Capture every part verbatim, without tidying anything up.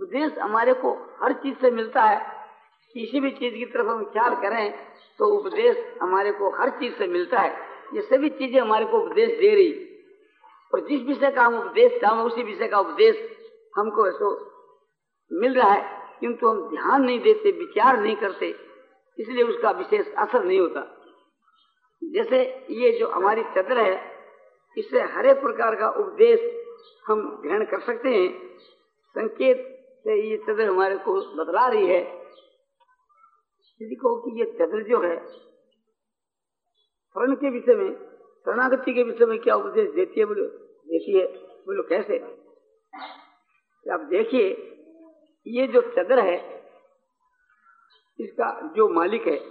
उपदेश हमारे को हर चीज से मिलता है। किसी भी चीज की तरफ हम ख्याल करें तो उपदेश हमारे को हर चीज से मिलता है। ये सभी चीजें हमारे को उपदेश दे रही, और जिस विषय का हम उपदेश चाहें उसी विषय का उपदेश हमको ऐसा मिल रहा है, किंतु हम ध्यान नहीं देते, विचार नहीं करते, इसलिए उसका विशेष असर नहीं होता। जैसे ये जो हमारी चद्र है, इससे हर एक प्रकार का उपदेश हम ग्रहण कर सकते हैं। संकेत से ये चद्र हमारे को बतला रही है। यदि कहो कि ये चद्र जो है शरण के विषय में, शरणागति के विषय में क्या उपदेश देती है? बोलो देती है। बोलो कैसे? आप देखिए, ये जो चद्र है इसका जो मालिक है,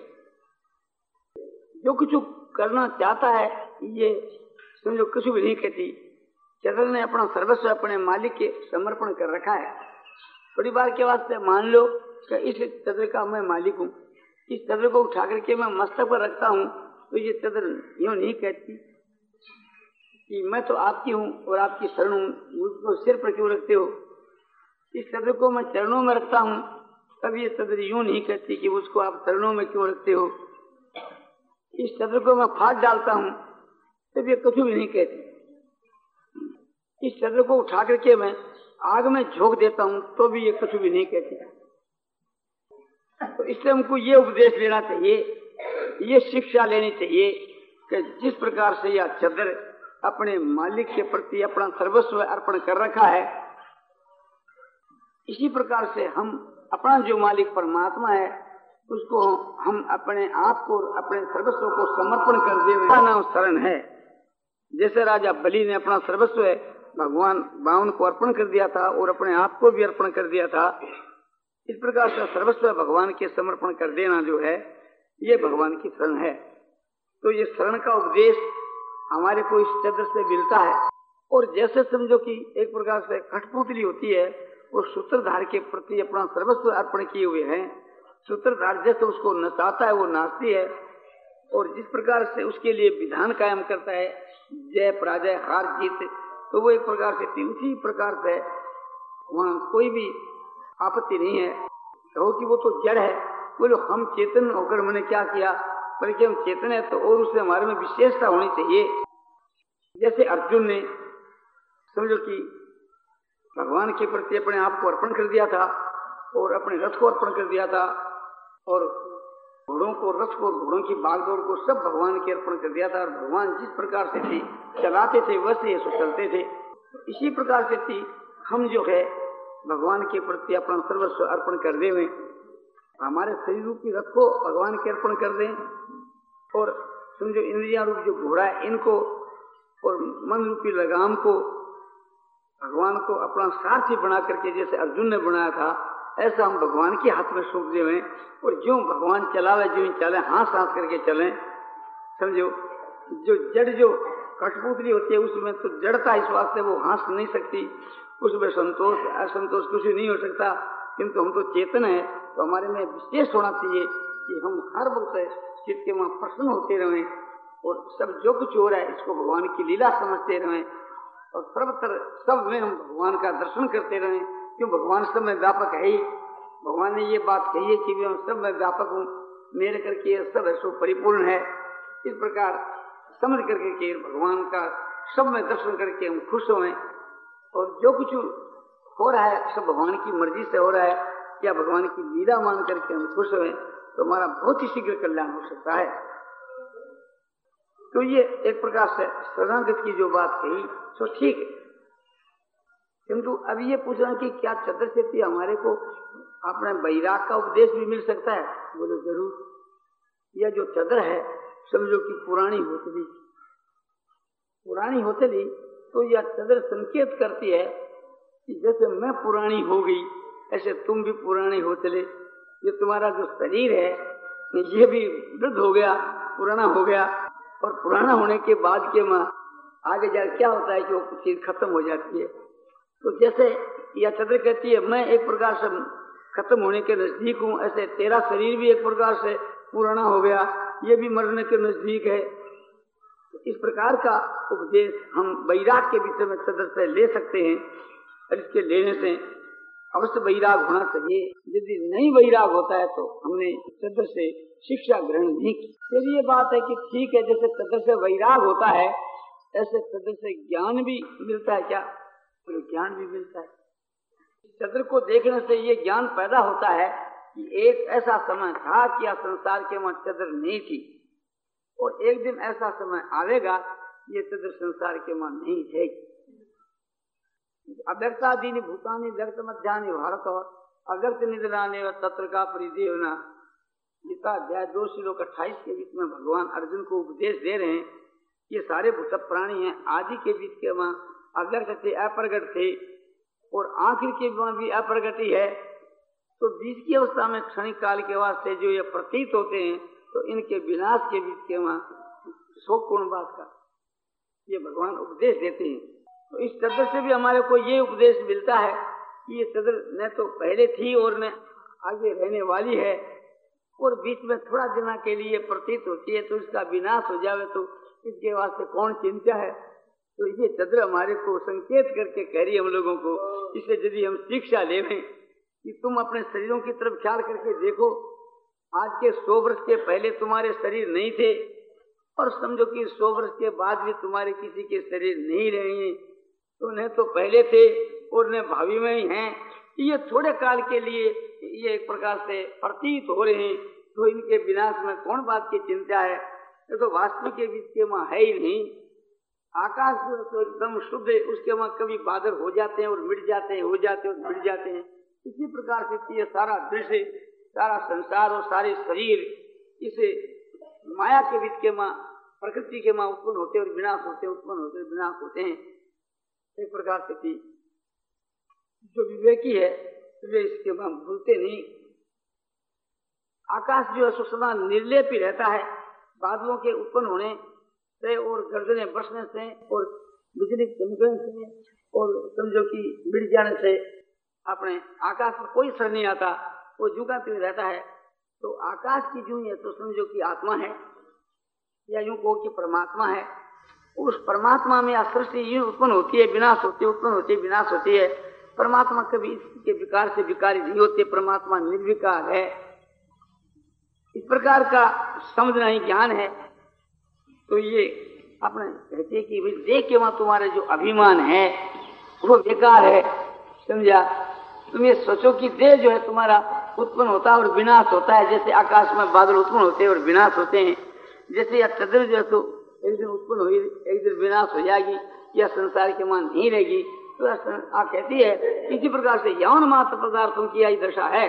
जो कुछ करना चाहता है, ये समझो कुछ भी नहीं कहती। चद्र ने अपना सर्वस्व अपने मालिक के समर्पण कर रखा है। थोड़ी बार के वास्ते मान लो कि इस चद्र का मैं मालिक हूँ, इस चद्र को उठा करके मैं मस्तक पर रखता हूँ, तो ये चद्र यूं नहीं कहती कि मैं तो आपकी हूँ और आपकी शरण हूँ, मुझको सिर पर क्यों रखते हो। इस चद्र को मैं चरणों में रखता हूँ, तब ये चद्र यूं नहीं कहती कि उसको आप चरणों में क्यों रखते हो। इस चद्र को मैं फाड़ डालता हूँ, तब ये कुछ भी नहीं कहती। इस चद्र को उठा करके मैं आग में झोंक देता हूँ, तो भी ये कुछ भी नहीं कहती। तो इसलिए हमको ये उपदेश लेना चाहिए, ये शिक्षा लेनी चाहिए कि जिस प्रकार से यह चद्र अपने मालिक के प्रति अपना सर्वस्व अर्पण कर रखा है, इसी प्रकार से हम अपना जो मालिक परमात्मा है उसको हम अपने आप को, अपने सर्वस्व को समर्पण कर दे, नाम शरण है। जैसे राजा बलि ने अपना सर्वस्व है भगवान बावन को अर्पण कर दिया था और अपने आप को भी अर्पण कर दिया था, इस प्रकार से सर्वस्व भगवान के समर्पण कर देना जो है ये भगवान की शरण है। तो ये शरण का उपदेश हमारे को इस चद्र से मिलता है। और जैसे समझो कि एक प्रकार से कठपुतली होती है, वो सूत्रधार के प्रति अपना सर्वस्व अर्पण किए हुए हैं। सूत्रधार जैसे उसको नचाता है वो नाचती है, और जिस प्रकार से उसके लिए विधान कायम करता है, जय पराजय हार जीत, तो वो एक प्रकार से थी। उसी प्रकार से वहाँ कोई भी आपत्ति नहीं है। कहो कि वो तो जड़ है, बोलो हम चेतन होकर मैंने क्या किया, बल्कि हम चेतन है तो और उससे हमारे में विशेषता होनी चाहिए। जैसे अर्जुन ने समझो कि भगवान के प्रति अपने आप को अर्पण कर दिया था और अपने रथ को अर्पण कर दिया था, और घोड़ों को, रथ को, घोड़ों की बागडोर को सब भगवान के अर्पण कर दिया था। और भगवान जिस प्रकार से थी चलाते थे वैसे ये चलते थे। इसी प्रकार से थी हम जो है भगवान के प्रति अपना सर्वस्व अर्पण कर दे, हमारे शरीर रूपी रथ को भगवान के अर्पण कर दें, और समझो इंद्रिया रूप जो घोड़ा है इनको और मन रूपी लगाम को भगवान को अपना सारथी बना करके जैसे अर्जुन ने बनाया था, ऐसा हम भगवान के हाथ में सौंप दें, और जो भगवान चलावे जो चले, हाथ सांस करके चलें। समझो जो जड़ जो कठपुतली होती है उसमें तो जड़ता इस वास्ते वो हंस नहीं सकती, उसमें संतोष असंतोष कुछ नहीं हो सकता। किंतु हम तो चेतन है, तो हमारे में विशेष होना चाहिए कि हम हर वक्त चित्त के वहाँ प्रसन्न होते रहें, और सब जो कुछ हो रहा है इसको भगवान की लीला समझते रहें, और सर्वत्र सब में हम भगवान का दर्शन करते रहें। क्यों? भगवान सब में व्यापक है ही। भगवान ने ये बात कही है कि मैं सब में व्यापक हूँ, मेरे करके ये सब ऐसो परिपूर्ण है। इस प्रकार समझ करके कि भगवान का सब में दर्शन करके हम खुश हों, और जो कुछ हो रहा है सब भगवान की मर्जी से हो रहा है, या भगवान की लीला मान करके हम खुश हों, तो हमारा बहुत ही शीघ्र कल्याण हो सकता है। तो ये एक प्रकार से शरणागत की जो बात कही तो ठीक है, किंतु अभी ये पूछना कि क्या चद्र से हमारे को अपने वैराग का उपदेश भी मिल सकता है? बोलो जरूर। यह जो चद्र है समझो कि पुरानी होतली, पुरानी होतली तो यह चद्र संकेत करती है कि जैसे मैं पुरानी हो गई ऐसे तुम भी पुराने होतले। ये तुम्हारा जो शरीर है ये भी वृद्ध हो गया, पुराना हो गया, और पुराना होने के बाद के माँ आगे जा क्या होता है कि वो चीज खत्म हो जाती है। तो जैसे यह चद्र कहती है मैं एक प्रकार से खत्म होने के नजदीक हूँ, ऐसे तेरा शरीर भी एक प्रकार से पुराना हो गया, ये भी मरने के नजदीक है। तो इस प्रकार का उपदेश हम वैराग के विषय में चद्र से ले सकते हैं, और इसके लेने से अवश्य वैराग होना चाहिए। यदि नहीं वैराग होता है तो हमने चद्र से शिक्षा ग्रहण नहीं की। फिर ये बात है कि ठीक है, जैसे चद्र से वैराग होता है ऐसे चद्र से ज्ञान भी मिलता है क्या? तो ज्ञान भी मिलता है। चद्र को देखने से ये ज्ञान पैदा होता है कि एक ऐसा समय था कि यह संसार के वहां चद्र नहीं थी, और एक दिन ऐसा समय आवेगा ये चद्र संसार के वहां नहीं है। अव्यक्तादीनि भूतानि व्यक्त मध्यानि भारत और अव्यक्त निधनाने व तत्र का परिदेवना, गीता अध्याय दो श्लोक अट्ठाईस के बीच में भगवान अर्जुन को उपदेश दे रहे हैं। ये सारे भूत प्राणी हैं, आदि के बीच के वहां अव्यक्त थे, अप्रगट थे, और आखिर के वहां भी अप्रगति है। तो बीच की अवस्था में क्षणिक काल के वास्ते जो ये प्रतीत होते हैं, तो इनके विनाश के बीच के वहां शोक पूर्ण बात का ये भगवान उपदेश देते हैं। तो इस चद्र से भी हमारे को ये उपदेश मिलता है कि ये चद्र न तो पहले थी और न आगे रहने वाली है, और बीच में थोड़ा दिना के लिए प्रतीत होती है, तो इसका विनाश हो जावे तो इसके वास्ते कौन चिंता है। तो ये चद्र हमारे को संकेत करके कह रही है हम लोगों को। इससे यदि हम शिक्षा लेवें कि तुम अपने शरीरों की तरफ ख्याल करके देखो, आज के सौ वर्ष के पहले तुम्हारे शरीर नहीं थे, और समझो कि सौ वर्ष के बाद भी तुम्हारे किसी के शरीर नहीं रहेंगे, तो न तो पहले थे और न भावी में ही हैं। ये थोड़े काल के लिए ये एक प्रकार से प्रतीत हो रहे हैं, तो इनके विनाश में कौन बात की चिंता है। ये तो वास्तविक के बीच के वहां है ही नहीं। आकाश तो एकदम शुद्ध है, उसके वहां कभी बादल हो जाते हैं और मिट जाते हैं, हो जाते हैं और मिट जाते हैं। इसी प्रकार से ये सारा दृश्य, सारा संसार और सारे शरीर इसे माया के बीच के वहां, प्रकृति के वहां उत्पन्न होते और विनाश होते, उत्पन्न होते विनाश होते हैं। एक प्रकार से कि जो विवेकी है वे इसके वहां भूलते नहीं। आकाश जो है सदा निर्लेप ही रहता है, बादलों के उत्पन्न होने से और गर्जने बरसने से और बिजली चमकने से और समझो कि मिट जाने से अपने आकाश में कोई असर नहीं आता, वो झुकाते हुए रहता है। तो आकाश की जो है तो समझो कि आत्मा है, या यूं कहो कि परमात्मा है। उस परमात्मा में सृष्टि यूं उत्पन्न होती है, विनाश होती है, उत्पन्न होती है, विनाश होती है। परमात्मा कभी इसके विकार से विकारी नहीं होते, परमात्मा निर्विकार है। इस प्रकार का समझना ही ज्ञान है। तो ये अपने कहते कि भाई देख के वहां तुम्हारे जो अभिमान है वो बेकार है, समझा। तुम ये सोचो कि देह जो है तुम्हारा उत्पन्न होता है और विनाश होता है, जैसे आकाश में बादल उत्पन्न होते हैं और विनाश होते हैं। जैसे यह चद्र जो है तो एक दिन उत्पन्न हुई, एक दिन विनाश हो जाएगी, यह संसार के मान नहीं रहेगी। तो आप कहती है इसी प्रकार से यौन मात्र पदार्थों की यही दशा है।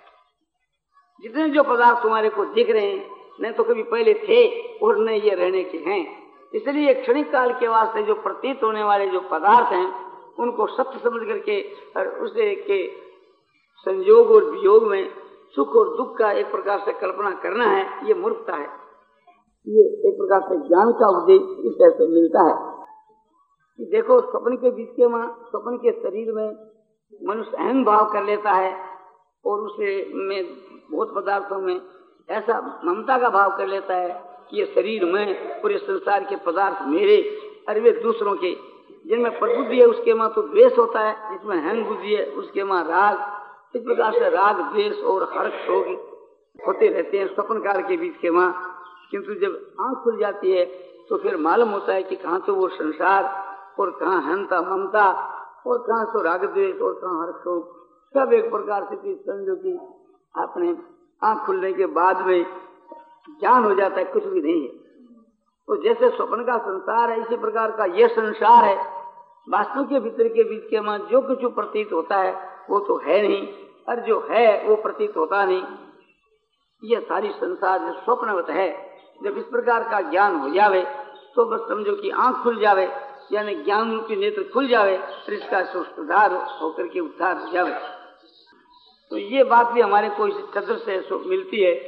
जितने जो पदार्थ तुम्हारे को दिख रहे हैं न तो कभी पहले थे और न ये रहने के हैं। इसलिए क्षणिक काल के वास्ते जो प्रतीत होने वाले जो पदार्थ हैं उनको सत्य समझ करके और उसे के संयोग और वियोग में सुख और दुख का एक प्रकार से कल्पना करना है, ये मूर्खता है। ये एक प्रकार से ज्ञान का उपदेश इस तरह से मिलता है कि देखो स्वप्न के बीच के वहां स्वप्न के शरीर में मनुष्य अहम भाव कर लेता है और उसे में बहुत पदार्थों में ऐसा ममता का भाव कर लेता है कि ये शरीर में पूरे संसार के पदार्थ मेरे, अरे वे दूसरों के। जिनमें प्रबुद्धि है उसके वहां तो द्वेष होता है, जिसमें हंग बुद्धि है उसके वहां राग। इस प्रकार से राग द्वेष और हर्ष शोक होते रहते हैं स्वप्न काल के बीच के वहां। किंतु जब आंख खुल जाती है तो फिर मालूम होता है कि कहाँ तो वो संसार और कहाँ हंता ममता और कहाँ तो राग द्वेष और कहाँ हर्ष शोक, सब एक प्रकार से समझो कि आपने आंख खुलने के बाद में ज्ञान हो जाता है, कुछ भी नहीं है। तो जैसे स्वप्न का संसार है इसी प्रकार का ये संसार है। वास्तु के भीतर के बीच के वहां जो कुछ प्रतीत होता है वो तो है नहीं, और जो है वो प्रतीत होता नहीं। ये सारी संसार जो स्वप्नवत है, जब इस प्रकार का ज्ञान हो जावे तो बस समझो कि आंख खुल जावे, यानी ज्ञान रूपी नेत्र खुल जावे, फिर इसका सुधार होकर के उद्धार हो जावे। तो ये बात भी हमारे को इस चद्र से मिलती है।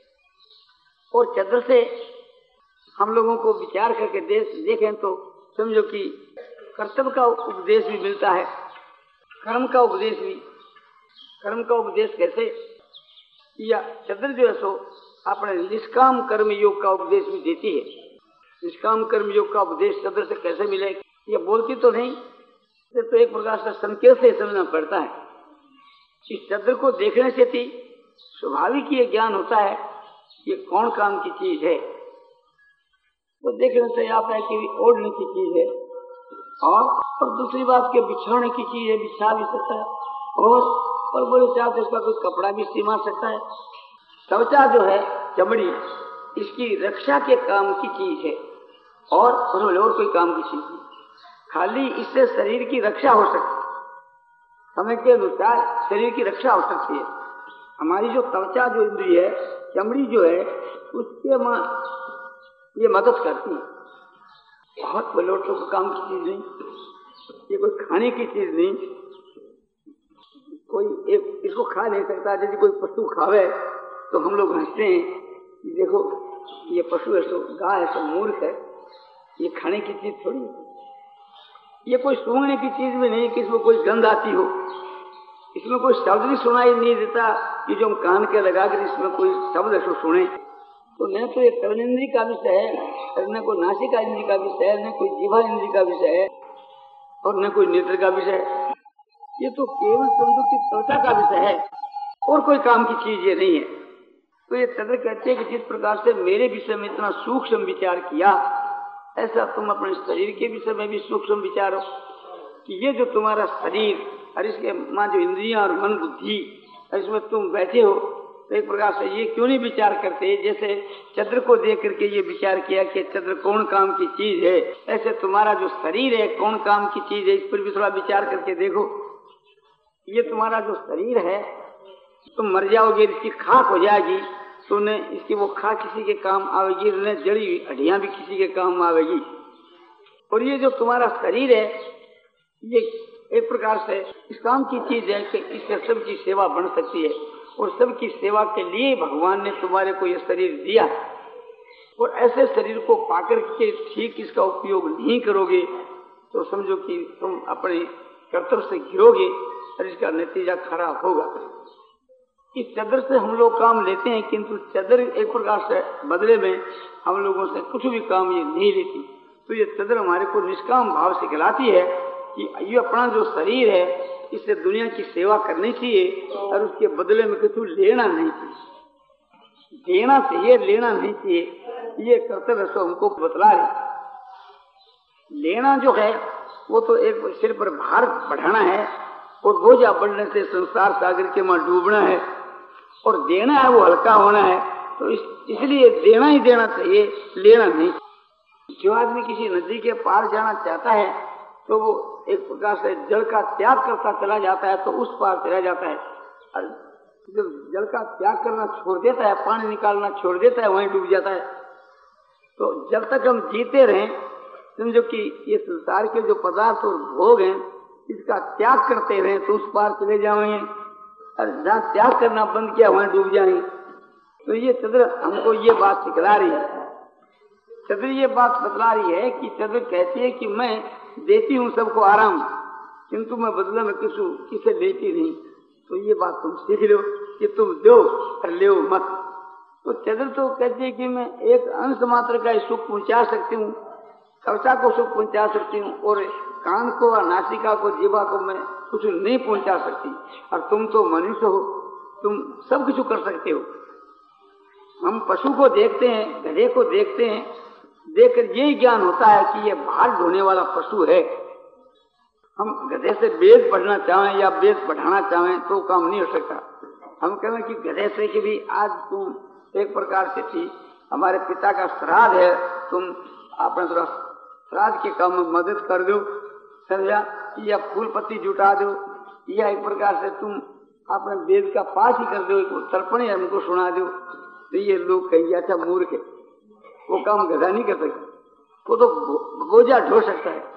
और चद्र से हम लोगों को विचार करके देखें तो समझो कि कर्तव्य का उपदेश भी मिलता है, कर्म का उपदेश भी। कर्म का उपदेश कैसे, या चद्र जो है सो अपने निष्काम कर्म योग का उपदेश भी देती है। निष्काम कर्म योग का उपदेश चद्र से कैसे मिले, ये बोलती तो नहीं, तो एक प्रकार से संकेत से समझना पड़ता है। इस चद्र को देखने से भी स्वाभाविक ये ज्ञान होता है ये कौन काम की चीज है। तो देखने से आता है कि ओढ़ने की चीज है, और, और दूसरी बात के बिछाने की चीज है, बिछा भी सकता है, और और बोले चाहते इसका कोई कपड़ा भी सिमा सकता है। त्वचा जो है चमड़ी, इसकी रक्षा के काम की चीज है, और और कोई काम की चीज नहीं। खाली इससे शरीर की रक्षा हो सकती है, समय के अनुसार शरीर की रक्षा हो सकती है। हमारी जो त्वचा जो इंद्रिय है, चमड़ी जो है, उसके मां ये मदद करती है। बहुत बलोटों का काम की चीज नहीं, ये कोई खाने की चीज नहीं, कोई एक इसको खा नहीं सकता। यदि कोई पशु खावे तो हम लोग हंसते हैं कि देखो ये पशु है, सो गाय है, सो मूर्ख है, ये खाने की चीज थोड़ी है। ये कोई सूंघने की चीज भी नहीं कि इसमें कोई गंध आती हो, इसमें कोई शब्द भी सुनाई नहीं देता कि जो हम कान के लगाकर इसमें कोई शब्द ऐसा सुने। तो न तो ये कर्मेंद्री का विषय है, न कोई नासिका इंद्री का विषय है, न कोई जीवा इंद्री का विषय है, और न कोई नेत्र का विषय है। ये तो केवल चंद्र की त्वचा का विषय है, और कोई काम की चीज ये नहीं है। तो ये चंद्र कहते हैं कि जिस प्रकार से मेरे विषय में इतना सूक्ष्म विचार किया, ऐसा तुम अपने शरीर के विषय में भी सूक्ष्म विचारो कि ये जो तुम्हारा शरीर और इसके मां जो इंद्रियां और मन बुद्धि, इसमें तुम बैठे हो, तो एक प्रकार से ये क्यों नहीं विचार करते। जैसे चंद्र को देख करके ये विचार किया कि चंद्र कौन काम की चीज है, ऐसे तुम्हारा जो शरीर है कौन काम की चीज है, इस पर भी थोड़ा विचार करके देखो। ये तुम्हारा जो शरीर है, तुम मर जाओगे, इसकी खाक हो जाएगी, तो न इसकी वो खाक किसी के काम आवेगी, न जड़ी हड्डियां भी किसी के काम आवेगी। और ये जो तुम्हारा शरीर है, ये एक प्रकार से इस काम की चीज है कि इससे सबकी सेवा बन सकती है, और सबकी सेवा के लिए भगवान ने तुम्हारे को ये शरीर दिया। और ऐसे शरीर को पाकर के ठीक इसका उपयोग नहीं करोगे तो समझो कि तुम अपने कर्तव्य से गिरोगे और इसका नतीजा खराब होगा। इस चदर से हम लोग काम लेते हैं, किंतु चदर एक प्रकार से बदले में हम लोगों से कुछ भी काम ये नहीं लेती। तो ये चदर हमारे को निष्काम भाव से खिलाती है कि ये अपना जो शरीर है इससे दुनिया की सेवा करनी चाहिए, और उसके बदले में कुछ लेना नहीं चाहिए। देना चाहिए, लेना नहीं चाहिए। ये कर्तव्य सो हमको बतला रही। लेना जो है वो तो एक सिर पर भार बढ़ाना है, और बोझा बढ़ने से संसार सागर के मां डूबना है, और देना है वो हल्का होना है। तो इस, इसलिए देना ही देना चाहिए, लेना नहीं। जो आदमी किसी नदी के पार जाना चाहता है तो वो एक प्रकार से जल का त्याग करता चला जाता है, तो उस पार चला जाता है। और जब जल का त्याग करना छोड़ देता है, पानी निकालना छोड़ देता है, वहीं डूब जाता है। तो जब तक हम जीते रहें, समझो कि ये संसार के जो पदार्थ और भोग हैं इसका त्याग करते रहे तो उस पार चले जाएंगे, और जहाँ त्याग करना बंद किया वहीं डूब जाएंगे। तो ये चंद्र हमको ये बात सिखला रही है। चंद्र ये बात बतला रही है कि चंद्र कहती है कि मैं देती हूँ सबको आराम, किंतु मैं बदले में किसी किसे लेती नहीं। तो ये बात तुम सीख लो कि तुम दो और ले मत। तो चंद्र तो कहती है कि मैं एक अंश मात्र का सुख पहुंचा सकती हूँ, त्वचा को सुख पहुंचा सकती हूँ, और कान को और नासिका को, जीवा को मैं कुछ नहीं पहुंचा सकती। और तुम तो मनुष्य हो, तुम सब कुछ कर सकते हो। हम पशु को देखते हैं, गधे को देखते हैं, देखकर यही ज्ञान होता है कि ये भार ढोने वाला पशु है। हम गधे से वेद पढ़ना चाहें या वेद पढ़ाना चाहें तो काम नहीं हो सकता। हम कहें कि गधे से कि भी आज तुम एक प्रकार से थी, हमारे पिता का श्राद्ध है, तुम अपना थोड़ा श्राद्ध के काम में मदद कर दो, समझा, या फूल पत्ती जुटा दो, या एक प्रकार से तुम अपने वेद का पाठ ही कर दो, एक तर्पण हमको सुना दो। तो ये लोग कहिए अच्छा मूर्ख है, वो काम गधा नहीं कर सकता, वो तो बोझा ढो सकता है।